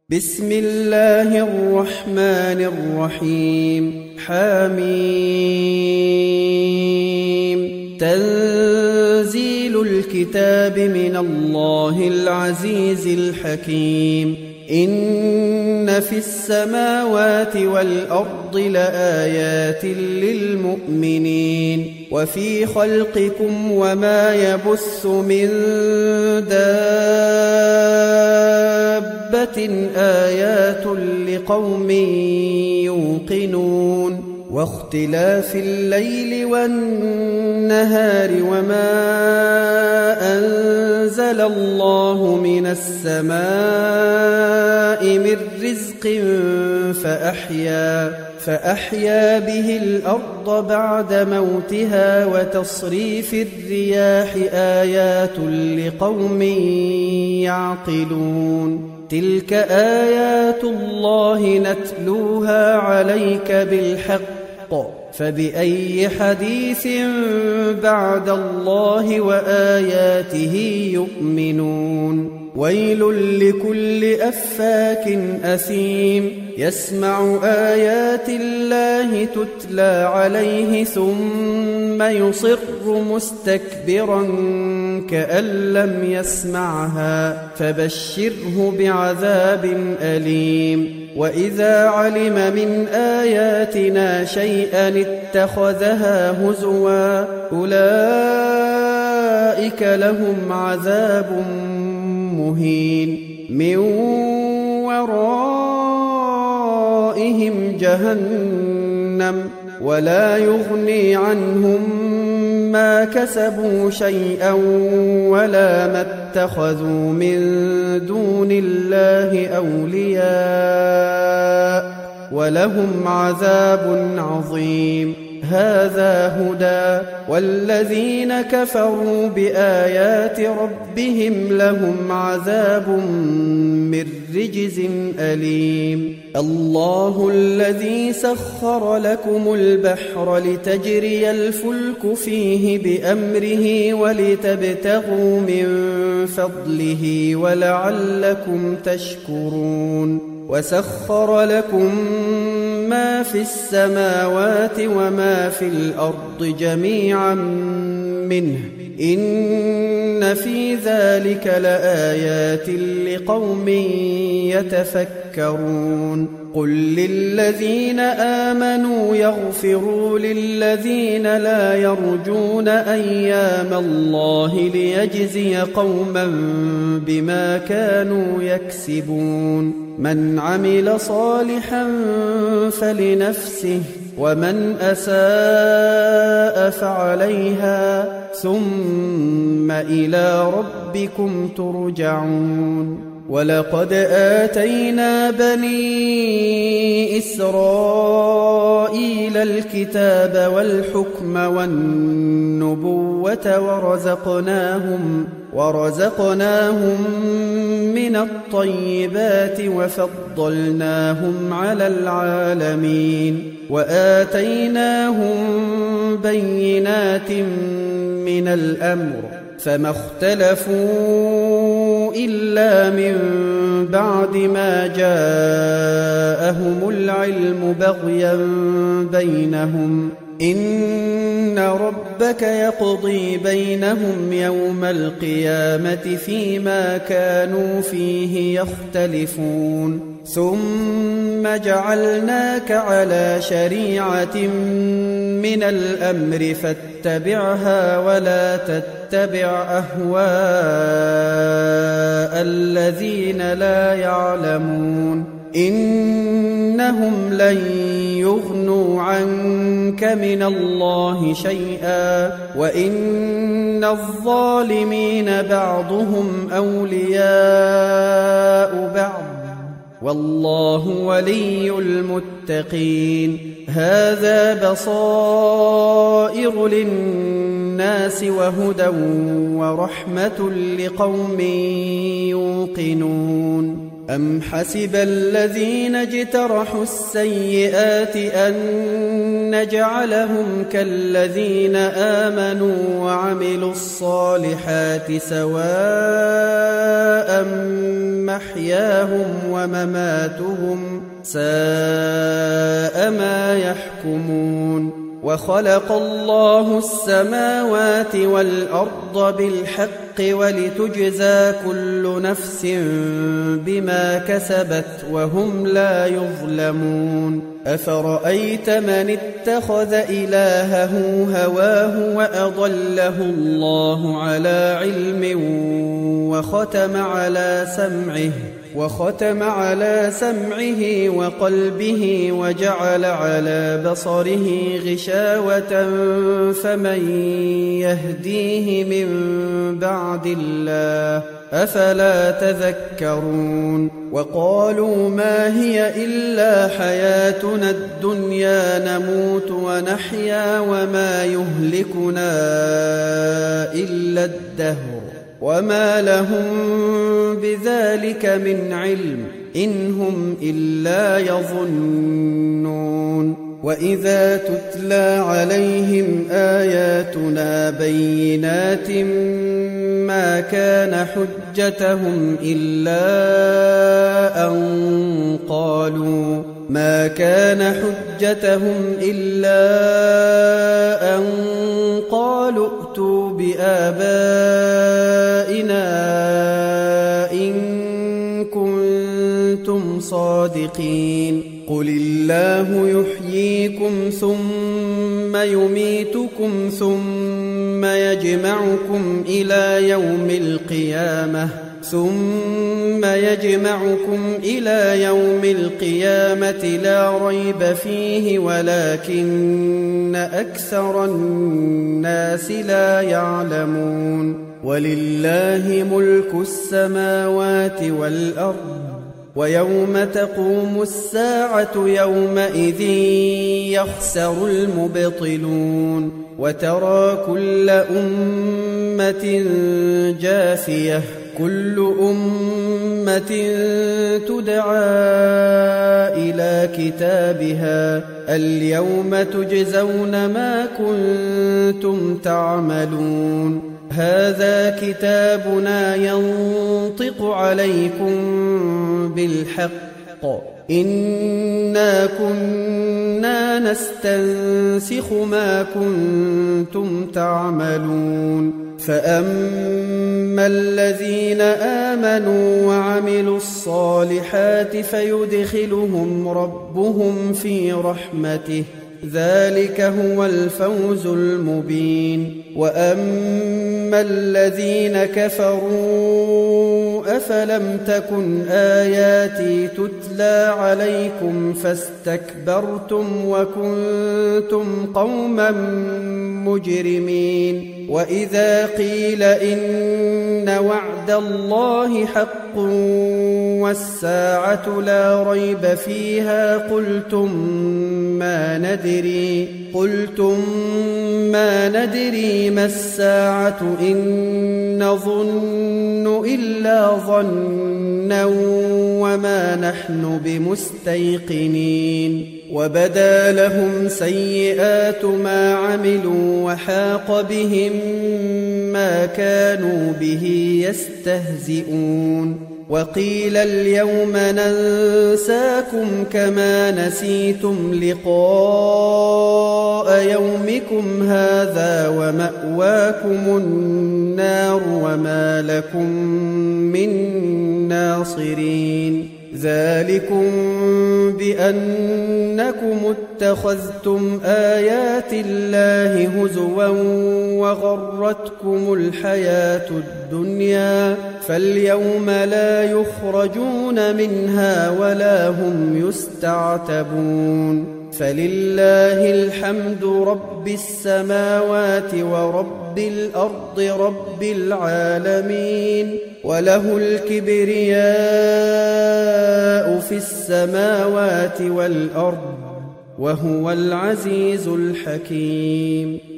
بسم الله الرحمن الرحيم. حميم. تنزيل الكتاب من الله العزيز الحكيم. إن في السماوات والأرض لآيات للمؤمنين وفي خلقكم وما يبث من دابة آيات لقوم يوقنون واختلاف الليل والنهار وما أنزل الله من السماء من رزق فأحيا به الأرض بعد موتها وتصريف الرياح آيات لقوم يعقلون. تلك آيات الله نتلوها عليك بالحق فبأي حديث بعد الله وآياته يؤمنون. ويل لكل أفاك أثيم يسمع آيات الله تتلى عليه ثم يصر مستكبرا كأن لم يسمعها فبشره بعذاب أليم. وإذا علم من آياتنا شيئا اتخذها هزوا أولئك لهم عذاب مهين من ورائهم جهنم ولا يغني عنهم ما كسبوا شيئا ولا ما اتخذوا من دون الله أولياء ولهم عذاب عظيم. هذا هدى والذين كفروا بآيات ربهم لهم عذاب من رجز أليم. الله الذي سخر لكم البحر لتجري الفلك فيه بأمره ولتبتغوا من فضله ولعلكم تشكرون. وسخر لكم ما في السماوات وما في الأرض جميعا منه إن في ذلك لآيات لقوم يتفكرون. قل للذين آمنوا يغفروا للذين لا يرجون أيام الله ليجزي قوما بما كانوا يكسبون. من عمل صالحا فلنفسه ومن أساء فعليها ثم إلى ربكم ترجعون. ولقد آتينا بني إسرائيل الكتاب والحكم والنبوة ورزقناهم من الطيبات وفضلناهم على العالمين. وآتيناهم بينات من الأمر فما اختلفوا إلا من بعد ما جاءهم العلم بغيا بينهم. إن ربك يقضي بينهم يوم القيامة فيما كانوا فيه يختلفون. ثم جعلناك على شريعة من الأمر فاتبعها ولا تتبع أهواء الذين لا يعلمون. إنهم لن يغنوا عنك من الله شيئا وإن الظالمين بعضهم أولياء بعض والله ولي المتقين. هذا بصائر للناس وهدى ورحمة لقوم يوقنون. أم حسب الذين اجترحوا السيئات أن نجعلهم كالذين آمنوا وعملوا الصالحات سواء محياهم ومماتهم ساء ما يحكمون وخلق الله السماوات والأرض بالحق ولتجزى كل نفس بما كسبت وهم لا يظلمون أفرأيت من اتخذ إلهه هواه وأضله الله على علم وختم على سمعه وقلبه وجعل على بصره غشاوة فمن يهديه من بعد الله أفلا تذكرون وقالوا ما هي إلا حياتنا الدنيا نموت ونحيا وما يهلكنا إلا الدهر وما لهم بذلك من علم إن هم إلا يظنون وإذا تتلى عليهم آياتنا بينات ما كان حجتهم إلا أن قالوا ائتوا بآبائنا إن كنتم صادقين قل الله يحييكم ثم يميتكم ثم يجمعكم إلى يوم القيامة لا ريب فيه ولكن أكثر الناس لا يعلمون ولله ملك السماوات والأرض ويوم تقوم الساعة يومئذ يخسر المبطلون وترى كل أمة جاثية كل أمة تدعى إلى كتابها اليوم تجزون ما كنتم تعملون هذا كتابنا ينطق عليكم بالحق إنا كنا نستنسخ ما كنتم تعملون فأما الذين آمنوا وعملوا الصالحات فيدخلهم ربهم في رحمته ذلك هو الفوز المبين وأما الذين كفروا أفلم تكن آياتي تتلى عليكم فاستكبرتم وكنتم قوما مجرمين وإذا قيل إن وعد الله حق والساعة لا ريب فيها قلتم ما ندري ما الساعة إن نظن إلا ظنا وما نحن بمستيقنين وبدا لهم سيئات ما عملوا وحاق بهم ما كانوا به يستهزئون وقيل اليوم ننساكم كما نسيتم لقاء يومكم هذا ومأواكم النار وما لكم من ناصرين ذلكم بأنكم اتخذتم آيات الله هزوا وغرتكم الحياة الدنيا فاليوم لا يخرجون منها ولا هم يستعتبون فلله الحمد رب السماوات ورب الأرض رب العالمين وله الكبرياء في السماوات والأرض وهو العزيز الحكيم